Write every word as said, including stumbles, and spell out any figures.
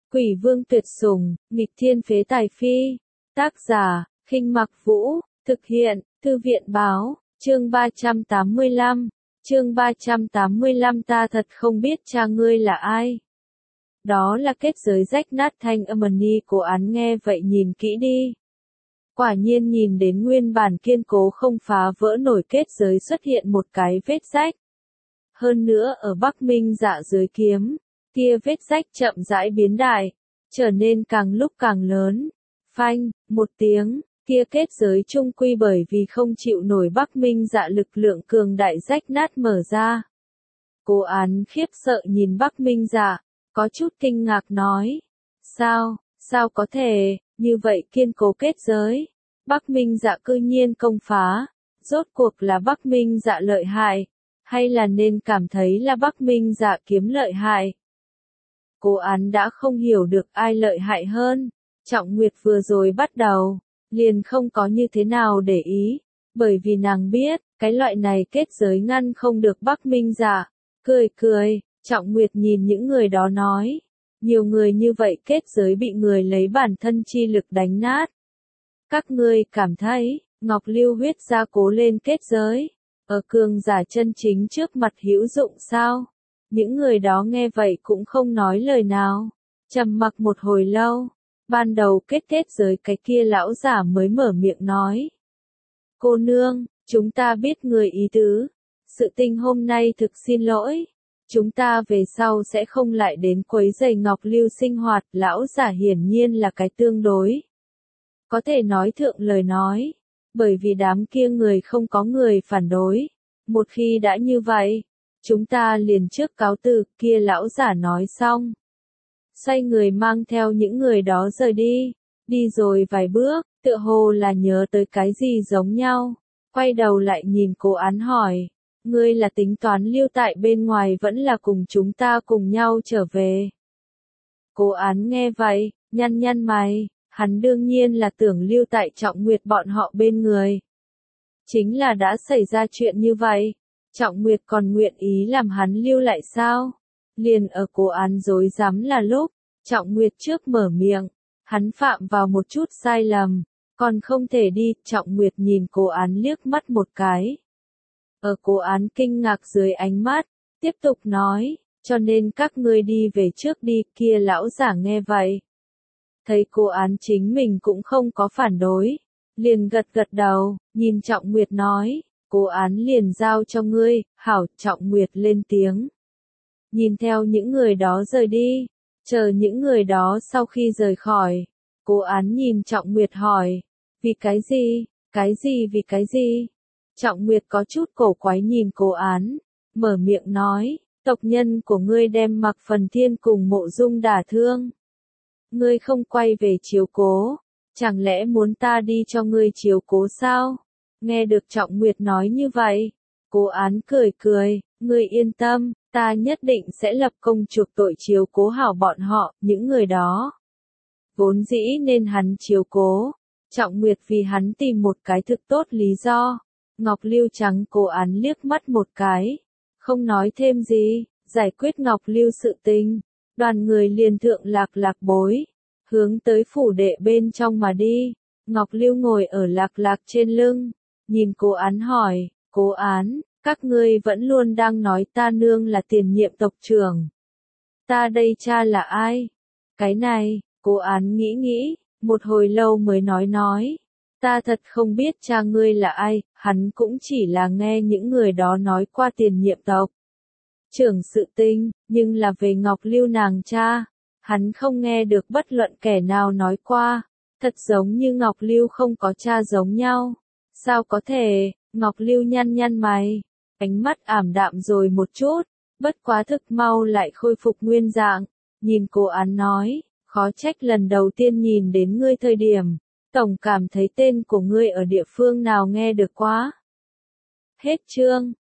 Quỷ vương tuyệt sủng, nghịch thiên phế tài phi. Tác giả, Khinh Mặc Vũ, thực hiện, Thư viện báo, chương ba trăm tám mươi lăm. Chương ba trăm tám mươi lăm ta thật không biết cha ngươi là ai. Đó là kết giới rách nát thanh âm ni của án nghe vậy nhìn kỹ đi. Quả nhiên nhìn đến nguyên bản kiên cố không phá vỡ nổi kết giới xuất hiện một cái vết rách. Hơn nữa ở Bắc Minh Dạ dưới kiếm, kia vết rách chậm rãi biến đại, trở nên càng lúc càng lớn. Phanh, một tiếng, kia kết giới trung quy bởi vì không chịu nổi Bắc Minh Dạ lực lượng cường đại rách nát mở ra. Cố Án khiếp sợ nhìn Bắc Minh Dạ, có chút kinh ngạc nói. Sao, sao có thể, như vậy kiên cố kết giới. Bắc Minh Dạ cư nhiên công phá, rốt cuộc là Bắc Minh Dạ lợi hại, hay là nên cảm thấy là Bắc Minh Dạ kiếm lợi hại. Cố Án đã không hiểu được ai lợi hại hơn. Trọng Nguyệt vừa rồi bắt đầu, liền không có như thế nào để ý, bởi vì nàng biết, cái loại này kết giới ngăn không được Bắc Minh Dạ. Cười cười, Trọng Nguyệt nhìn những người đó nói, nhiều người như vậy kết giới bị người lấy bản thân chi lực đánh nát. Các ngươi cảm thấy, Ngọc Lưu huyết gia cố lên kết giới, ở cường giả chân chính trước mặt hữu dụng sao? Những người đó nghe vậy cũng không nói lời nào, trầm mặc một hồi lâu, ban đầu kết kết giới cái kia lão giả mới mở miệng nói. Cô nương, chúng ta biết người ý tứ, sự tình hôm nay thực xin lỗi, chúng ta về sau sẽ không lại đến quấy rầy Ngọc Lưu sinh hoạt, lão giả hiển nhiên là cái tương đối. Có thể nói thượng lời nói, bởi vì đám kia người không có người phản đối, một khi đã như vậy, chúng ta liền trước cáo từ, kia lão giả nói xong. Xoay người mang theo những người đó rời đi, đi rồi vài bước, tựa hồ là nhớ tới cái gì giống nhau, quay đầu lại nhìn Cố Án hỏi, ngươi là tính toán lưu tại bên ngoài vẫn là cùng chúng ta cùng nhau trở về. Cố Án nghe vậy, nhăn nhăn mày, hắn đương nhiên là tưởng lưu tại Trọng Nguyệt bọn họ bên người. Chính là đã xảy ra chuyện như vậy, Trọng Nguyệt còn nguyện ý làm hắn lưu lại sao? Liền ở Cố Án rối rắm là lúc, Trọng Nguyệt trước mở miệng, hắn phạm vào một chút sai lầm, còn không thể đi, Trọng Nguyệt nhìn Cố Án liếc mắt một cái. Ở Cố Án kinh ngạc dưới ánh mắt, tiếp tục nói, cho nên các ngươi đi về trước đi, kia lão giả nghe vậy. Thấy Cố Án chính mình cũng không có phản đối, liền gật gật đầu, nhìn Trọng Nguyệt nói, Cố Án liền giao cho ngươi, hảo, Trọng Nguyệt lên tiếng. Nhìn theo những người đó rời đi, chờ những người đó sau khi rời khỏi, Cố Án nhìn Trọng Nguyệt hỏi, vì cái gì, cái gì vì cái gì? Trọng Nguyệt có chút cổ quái nhìn Cố Án, mở miệng nói, tộc nhân của ngươi đem Mặc Phần Thiên cùng Mộ Dung đả thương. Ngươi không quay về chiếu cố, chẳng lẽ muốn ta đi cho ngươi chiếu cố sao? Nghe được Trọng Nguyệt nói như vậy, Cố Án cười cười, ngươi yên tâm, ta nhất định sẽ lập công chuộc tội chiếu cố hảo bọn họ, những người đó. Vốn dĩ nên hắn chiếu cố, Trọng Nguyệt vì hắn tìm một cái thực tốt lý do. Ngọc Lưu trắng Cố Án liếc mắt một cái, không nói thêm gì, giải quyết Ngọc Lưu sự tình, đoàn người liền thượng lạc lạc bối, hướng tới phủ đệ bên trong mà đi. Ngọc Lưu ngồi ở lạc lạc trên lưng, nhìn Cố Án hỏi, Cố Án, các ngươi vẫn luôn đang nói ta nương là tiền nhiệm tộc trưởng. Ta đây cha là ai? Cái này, Cố Án nghĩ nghĩ, một hồi lâu mới nói nói. Ta thật không biết cha ngươi là ai, hắn cũng chỉ là nghe những người đó nói qua tiền nhiệm tộc trưởng sự tình, nhưng là về Ngọc Lưu nàng cha, hắn không nghe được bất luận kẻ nào nói qua, thật giống như Ngọc Lưu không có cha giống nhau. Sao có thể? Ngọc Lưu nhăn nhăn mày, ánh mắt ảm đạm rồi một chút, bất quá thực mau lại khôi phục nguyên dạng, nhìn Cố Án nói, khó trách lần đầu tiên nhìn đến ngươi thời điểm, tổng cảm thấy tên của ngươi ở địa phương nào nghe được quá. Hết chương.